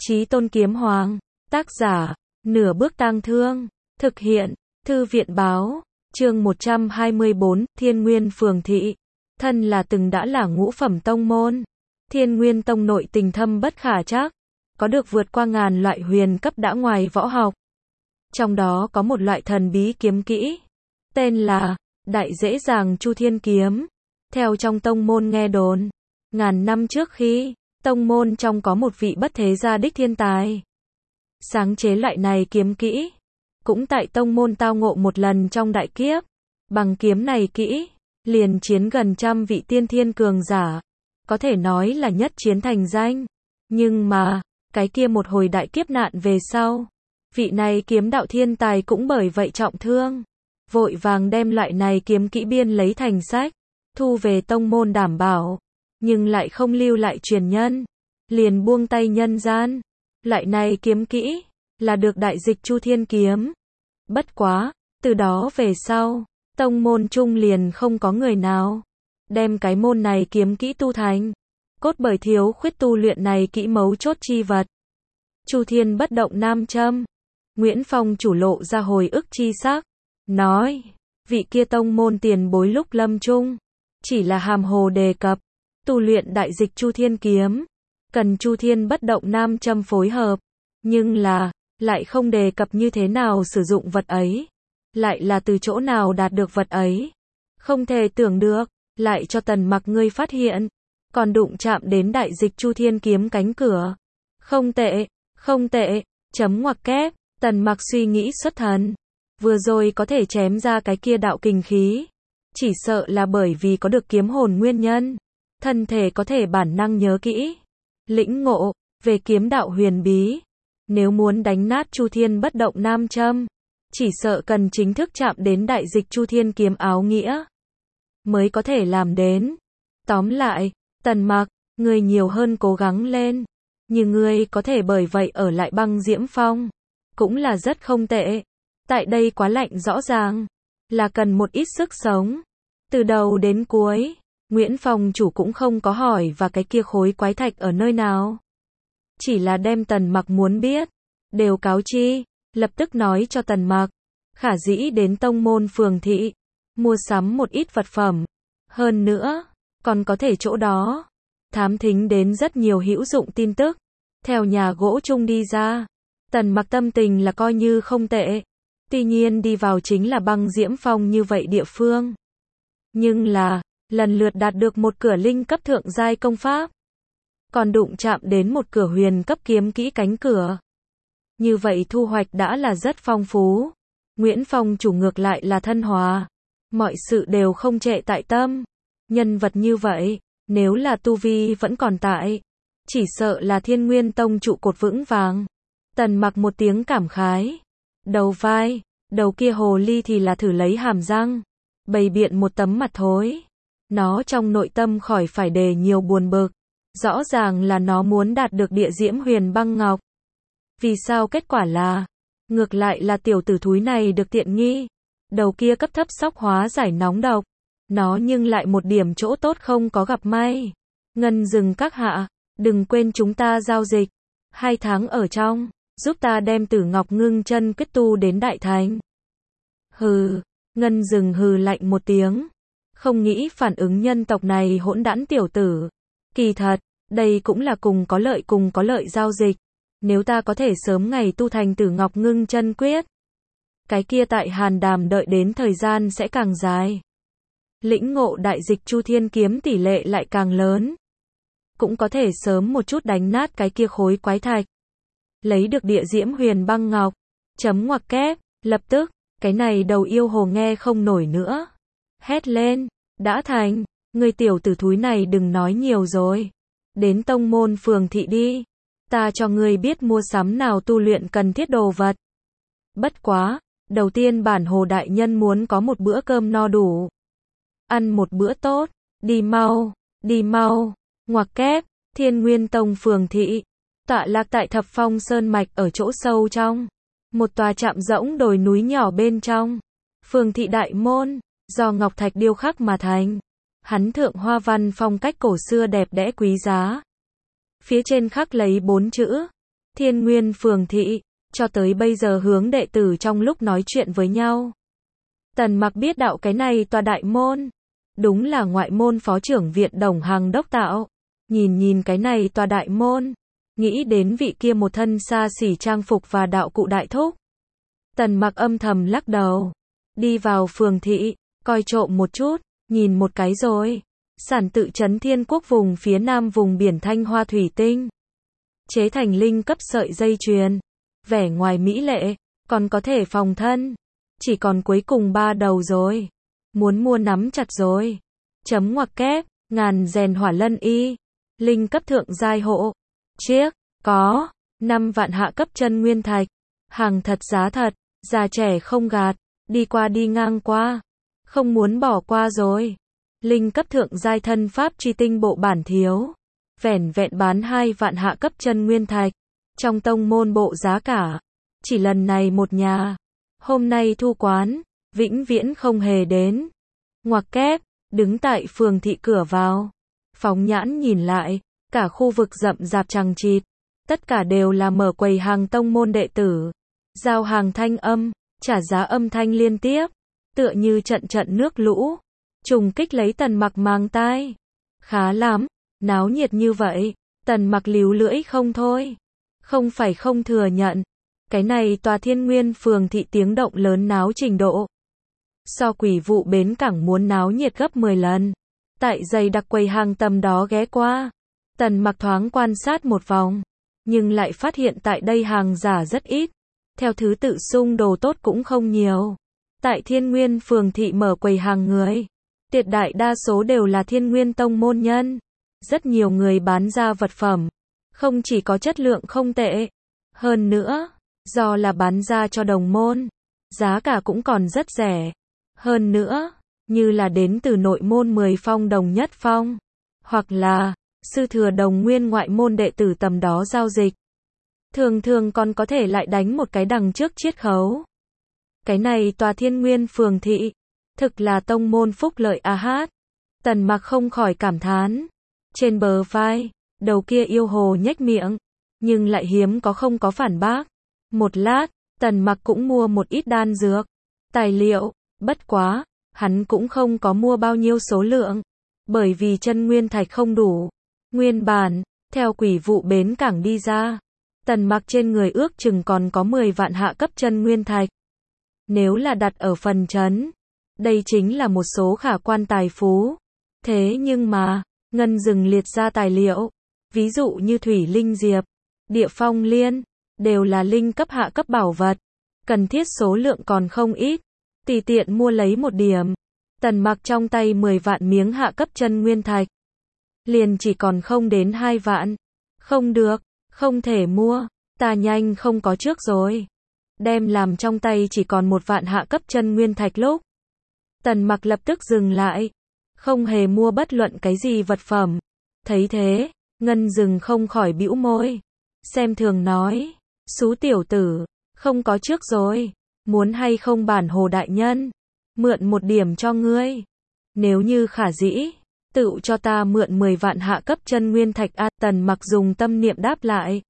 Chí Tôn Kiếm Hoàng. Tác giả, Nửa Bước Tang Thương. Thực hiện, Thư viện Báo. Chương 124, Thiên Nguyên Phường Thị. Thân là từng đã là ngũ phẩm tông môn. Thiên Nguyên Tông nội tình thâm bất khả trắc. Có được vượt qua ngàn loại huyền cấp đã ngoài võ học. Trong đó có một loại thần bí kiếm kỹ. Tên là Đại Dễ Dàng Chu Thiên Kiếm. Theo trong tông môn nghe đồn, ngàn năm trước khi tông môn trong có một vị bất thế gia đích thiên tài sáng chế loại này kiếm kỹ. Cũng tại tông môn tao ngộ một lần trong đại kiếp. Bằng kiếm này kỹ, liền chiến gần trăm vị tiên thiên cường giả. Có thể nói là nhất chiến thành danh. Nhưng mà, cái kia một hồi đại kiếp nạn về sau, vị này kiếm đạo thiên tài cũng bởi vậy trọng thương. Vội vàng đem loại này kiếm kỹ biên lấy thành sách, thu về tông môn đảm bảo. Nhưng lại không lưu lại truyền nhân. Liền buông tay nhân gian. Loại này kiếm kỹ, là được đại dịch Chu Thiên Kiếm. Bất quá, từ đó về sau, tông môn chung liền không có người nào đem cái môn này kiếm kỹ tu thành. Cốt bởi thiếu khuyết tu luyện này kỹ mấu chốt chi vật. Chu Thiên Bất Động Nam Châm. Nguyễn Phong chủ lộ ra hồi ức chi sắc, nói, vị kia tông môn tiền bối lúc lâm chung, chỉ là hàm hồ đề cập, tu luyện đại dịch Chu Thiên Kiếm, cần Chu Thiên Bất Động Nam Châm phối hợp, nhưng là, lại không đề cập như thế nào sử dụng vật ấy, lại là từ chỗ nào đạt được vật ấy. Không thể tưởng được, lại cho Tần Mặc ngươi phát hiện, còn đụng chạm đến đại dịch Chu Thiên Kiếm cánh cửa. Không tệ, không tệ, chấm ngoặc kép, Tần Mặc suy nghĩ xuất thần. Vừa rồi có thể chém ra cái kia đạo kình khí, chỉ sợ là bởi vì có được kiếm hồn nguyên nhân. Thân thể có thể bản năng nhớ kỹ, lĩnh ngộ về kiếm đạo huyền bí. Nếu muốn đánh nát Chu Thiên Bất Động Nam Châm, chỉ sợ cần chính thức chạm đến đại dịch Chu Thiên Kiếm áo nghĩa mới có thể làm đến. Tóm lại, Tần Mặc, ngươi nhiều hơn cố gắng lên, nhưng ngươi có thể bởi vậy ở lại Băng Diễm Phong, cũng là rất không tệ. Tại đây quá lạnh rõ ràng, là cần một ít sức sống. Từ đầu đến cuối, Nguyễn Phong chủ cũng không có hỏi và cái kia khối quái thạch ở nơi nào. Chỉ là đem Tần Mặc muốn biết, đều cáo chi, lập tức nói cho Tần Mặc, khả dĩ đến tông môn phường thị, mua sắm một ít vật phẩm. Hơn nữa, còn có thể chỗ đó, thám thính đến rất nhiều hữu dụng tin tức. Theo nhà gỗ chung đi ra, Tần Mặc tâm tình là coi như không tệ. Tuy nhiên đi vào chính là Băng Diễm Phong như vậy địa phương. Nhưng là, lần lượt đạt được một cửa linh cấp thượng giai công pháp. Còn đụng chạm đến một cửa huyền cấp kiếm kỹ cánh cửa. Như vậy thu hoạch đã là rất phong phú. Nguyễn Phong chủ ngược lại là thân hòa. Mọi sự đều không trệ tại tâm. Nhân vật như vậy, nếu là tu vi vẫn còn tại, chỉ sợ là Thiên Nguyên Tông trụ cột vững vàng. Tần Mặc một tiếng cảm khái. Đầu vai, đầu kia hồ ly thì là thử lấy hàm răng, bày biện một tấm mặt thối. Nó trong nội tâm khỏi phải đề nhiều buồn bực. Rõ ràng là nó muốn đạt được địa diễm huyền băng ngọc. Vì sao kết quả là, ngược lại là tiểu tử thúi này được tiện nghi. Đầu kia cấp thấp sóc hóa giải nóng độc. Nó nhưng lại một điểm chỗ tốt không có gặp may. Ngân Dừng các hạ, đừng quên chúng ta giao dịch. 2 tháng ở trong, giúp ta đem Tử Ngọc Ngưng Chân Quyết tu đến đại thành. Hừ, Ngân Dừng hừ lạnh một tiếng. Không nghĩ phản ứng nhân tộc này hỗn đản tiểu tử. Kỳ thật, đây cũng là cùng có lợi giao dịch. Nếu ta có thể sớm ngày tu thành Tử Ngọc Ngưng Chân Quyết, cái kia tại Hàn Đàm đợi đến thời gian sẽ càng dài. Lĩnh ngộ đại dịch Chu Thiên Kiếm tỷ lệ lại càng lớn. Cũng có thể sớm một chút đánh nát cái kia khối quái thạch. Lấy được địa diễm huyền băng ngọc. Chấm ngoặc kép, lập tức, cái này đầu yêu hồ nghe không nổi nữa. Hét lên, đã thành, người tiểu tử thúi này đừng nói nhiều rồi. Đến tông môn phường thị đi. Ta cho ngươi biết mua sắm nào tu luyện cần thiết đồ vật. Bất quá, đầu tiên bản hồ đại nhân muốn có một bữa cơm no đủ. Ăn một bữa tốt, đi mau, ngoặc kép, Thiên Nguyên Tông phường thị. Tọa lạc tại Thập Phong Sơn Mạch ở chỗ sâu trong. Một tòa trạm rỗng đồi núi nhỏ bên trong. Phường thị đại môn, do ngọc thạch điêu khắc mà thành. Hắn thượng hoa văn phong cách cổ xưa đẹp đẽ quý giá. Phía trên khắc lấy 4 chữ, Thiên Nguyên Phường Thị, cho tới bây giờ hướng đệ tử trong lúc nói chuyện với nhau. Tần Mặc biết đạo cái này tòa đại môn, đúng là ngoại môn phó trưởng viện Đồng Hằng đốc tạo. Nhìn cái này tòa đại môn, nghĩ đến vị kia một thân xa xỉ trang phục và đạo cụ đại thúc. Tần Mặc âm thầm lắc đầu, đi vào phường thị, coi trộm một chút, nhìn một cái rồi. Sản tự trấn Thiên Quốc vùng phía nam vùng biển Thanh Hoa thủy tinh. Chế thành linh cấp sợi dây chuyền, vẻ ngoài mỹ lệ, còn có thể phòng thân. Chỉ còn cuối cùng 3 đầu rồi. Muốn mua nắm chặt rồi. Chấm ngoặc kép, ngàn rèn hỏa lân y. Linh cấp thượng giai hộ. Chiếc, có 5 vạn hạ cấp chân nguyên thạch. Hàng thật giá thật, già trẻ không gạt, đi qua đi ngang qua. Không muốn bỏ qua rồi. Linh cấp thượng giai thân pháp truy tinh bộ bản thiếu. Vẻn vẹn bán 2 vạn hạ cấp chân nguyên thạch. Trong tông môn bộ giá cả. Chỉ lần này một nhà. Hôm nay thu quán, vĩnh viễn không hề đến. Ngoặc kép, đứng tại phường thị cửa vào. Phóng nhãn nhìn lại, cả khu vực rậm rạp chằng chịt. Tất cả đều là mở quầy hàng tông môn đệ tử. Giao hàng thanh âm, trả giá âm thanh liên tiếp. Tựa như trận nước lũ. Trùng kích lấy Tần Mặc mang tai. Khá lắm, náo nhiệt như vậy. Tần Mặc líu lưỡi không thôi. Không phải không thừa nhận. Cái này tòa Thiên Nguyên Phường Thị tiếng động lớn náo trình độ. So Quỷ Vụ bến cảng muốn náo nhiệt gấp 10 lần. Tại dày đặc quầy hàng tầm đó ghé qua. Tần Mặc thoáng quan sát một vòng. Nhưng lại phát hiện tại đây hàng giả rất ít. Theo thứ tự xung đồ tốt cũng không nhiều. Tại Thiên Nguyên Phường Thị mở quầy hàng người. Tuyệt đại đa số đều là Thiên Nguyên tông môn nhân. Rất nhiều người bán ra vật phẩm. Không chỉ có chất lượng không tệ. Hơn nữa, do là bán ra cho đồng môn. Giá cả cũng còn rất rẻ. Hơn nữa, như là đến từ nội môn 10 phong đồng nhất phong. Hoặc là, sư thừa đồng nguyên ngoại môn đệ tử tầm đó giao dịch. Thường thường còn có thể lại đánh một cái đằng trước chiết khấu. Cái này tòa Thiên Nguyên Phường Thị. Thực là tông môn phúc lợi a hát. Tần Mặc không khỏi cảm thán. Trên bờ vai, đầu kia yêu hồ nhếch miệng. Nhưng lại hiếm có không có phản bác. Một lát, Tần Mặc cũng mua một ít đan dược. Tài liệu, bất quá, hắn cũng không có mua bao nhiêu số lượng. Bởi vì chân nguyên thạch không đủ. Nguyên bản, theo Quỷ Vụ bến cảng đi ra. Tần Mặc trên người ước chừng còn có 10 vạn hạ cấp chân nguyên thạch. Nếu là đặt ở phần trấn, đây chính là một số khả quan tài phú. Thế nhưng mà, Ngân Dừng liệt ra tài liệu. Ví dụ như Thủy Linh Diệp, Địa Phong Liên, đều là linh cấp hạ cấp bảo vật. Cần thiết số lượng còn không ít. Tùy tiện mua lấy một điểm. Tần Mặc trong tay 10 vạn miếng hạ cấp chân nguyên thạch. Liền chỉ còn không đến 2 vạn. Không được, không thể mua. Ta nhanh không có trước rồi. Đem làm trong tay chỉ còn 1 vạn hạ cấp chân nguyên thạch lúc. Tần Mặc lập tức dừng lại. Không hề mua bất luận cái gì vật phẩm. Thấy thế, Ngân Dừng không khỏi bĩu môi. Xem thường nói. Xú tiểu tử, không có trước rồi. Muốn hay không bản hồ đại nhân. Mượn một điểm cho ngươi. Nếu như khả dĩ, tự cho ta mượn 10 vạn hạ cấp chân nguyên thạch a. Tần Mặc dùng tâm niệm đáp lại.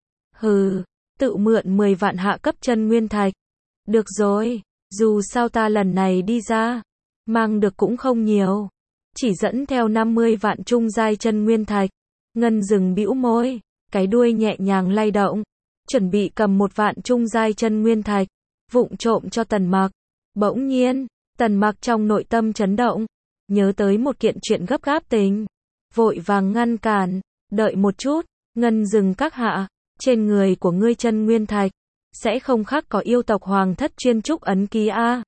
Hừ, tự mượn 10 vạn hạ cấp chân nguyên thạch. Được rồi, dù sao ta lần này đi ra, mang được cũng không nhiều. Chỉ dẫn theo 50 vạn trung giai chân nguyên thạch. Ngân Dừng bĩu môi, cái đuôi nhẹ nhàng lay động. Chuẩn bị cầm 1 vạn trung giai chân nguyên thạch. Vụng trộm cho Tần Mặc. Bỗng nhiên, Tần Mặc trong nội tâm chấn động. Nhớ tới một kiện chuyện gấp gáp tình. Vội vàng ngăn cản. Đợi một chút, Ngân Dừng các hạ. Trên người của ngươi chân nguyên thạch. Sẽ không khác có yêu tộc hoàng thất chuyên trúc ấn ký a.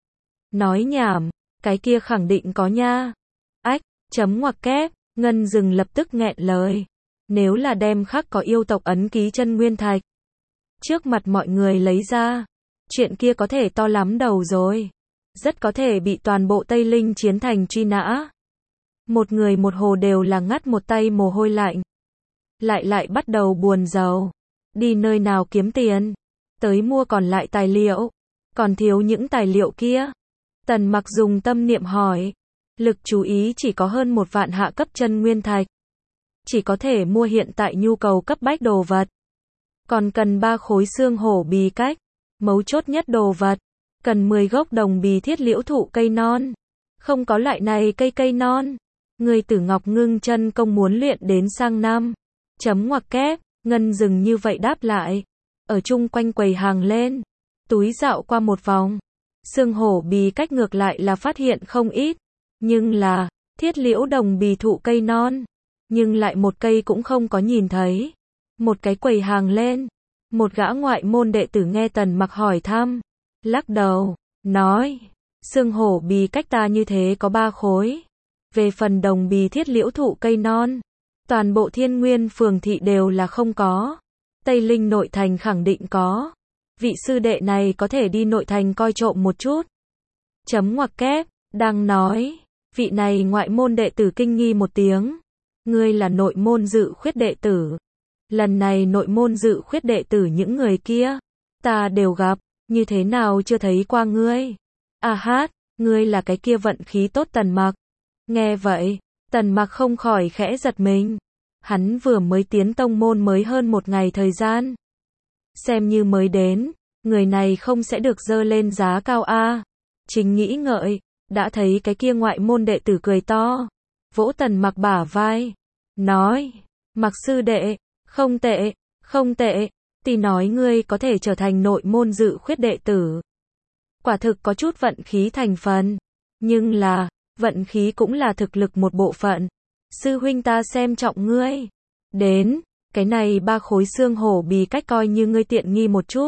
Nói nhảm, cái kia khẳng định có nha. Ách, chấm ngoặc kép, Ngân Dừng lập tức nghẹn lời. Nếu là đem khắc có yêu tộc ấn ký chân nguyên thạch. Trước mặt mọi người lấy ra. Chuyện kia có thể to lắm đầu rồi. Rất có thể bị toàn bộ Tây Linh chiến thành truy nã. Một người một hồ đều là ngắt một tay mồ hôi lạnh. Lại bắt đầu buồn rầu. Đi nơi nào kiếm tiền. Tới mua còn lại tài liệu. Còn thiếu những tài liệu kia. Tần Mặc dùng tâm niệm hỏi. Lực chú ý chỉ có hơn 1 vạn hạ cấp chân nguyên thạch. Chỉ có thể mua hiện tại nhu cầu cấp bách đồ vật. Còn cần 3 khối xương hổ bì cách. Mấu chốt nhất đồ vật. Cần 10 gốc đồng bì thiết liễu thụ cây non. Không có loại này cây non. Người Tử Ngọc ngưng chân công muốn luyện đến sang năm. Chấm ngoặc kép, Ngân dừng như vậy đáp lại. Ở chung quanh quầy hàng lên. Túi dạo qua một vòng. Xương hổ bì cách ngược lại là phát hiện không ít. Nhưng là, thiết liễu đồng bì thụ cây non. Nhưng lại một cây cũng không có nhìn thấy. Một cái quầy hàng lên. Một gã ngoại môn đệ tử nghe Tần Mặc hỏi thăm. Lắc đầu, nói. Xương hổ bì cách ta như thế có 3 khối. Về phần đồng bì thiết liễu thụ cây non. Toàn bộ Thiên Nguyên phường thị đều là không có. Tây Linh nội thành khẳng định có. Vị sư đệ này có thể đi nội thành coi trộm một chút. Chấm ngoặc kép, đang nói. Vị này ngoại môn đệ tử kinh nghi một tiếng. Ngươi là nội môn dự khuyết đệ tử. Lần này nội môn dự khuyết đệ tử những người kia. Ta đều gặp, như thế nào chưa thấy qua ngươi. À hát, ngươi là cái kia vận khí tốt Tần Mặc. Nghe vậy, Tần Mặc không khỏi khẽ giật mình. Hắn vừa mới tiến tông môn mới hơn 1 ngày thời gian. Xem như mới đến, người này không sẽ được dơ lên giá cao a. Chính nghĩ ngợi, đã thấy cái kia ngoại môn đệ tử cười to, vỗ Tần Mặc bả vai, nói, Mặc sư đệ, không tệ, không tệ, tỷ nói ngươi có thể trở thành nội môn dự khuyết đệ tử. Quả thực có chút vận khí thành phần, nhưng là, vận khí cũng là thực lực một bộ phận. Sư huynh ta xem trọng ngươi. Đến, cái này 3 khối xương hổ bì cách coi như ngươi tiện nghi một chút.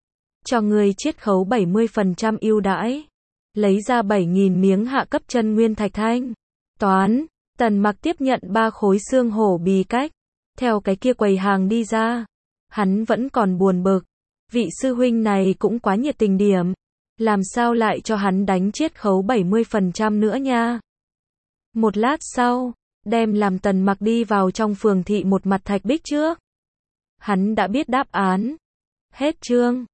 Cho ngươi chiết khấu 70% ưu đãi. Lấy ra 7.000 miếng hạ cấp chân nguyên thạch thanh. Toán, Tần Mặc tiếp nhận 3 khối xương hổ bì cách. Theo cái kia quầy hàng đi ra. Hắn vẫn còn buồn bực. Vị sư huynh này cũng quá nhiệt tình điểm. Làm sao lại cho hắn đánh chiết khấu 70% nữa nha. Một lát sau, đem làm Tần Mặc đi vào trong phường thị một mặt thạch bích trước. Hắn đã biết đáp án. Hết chương.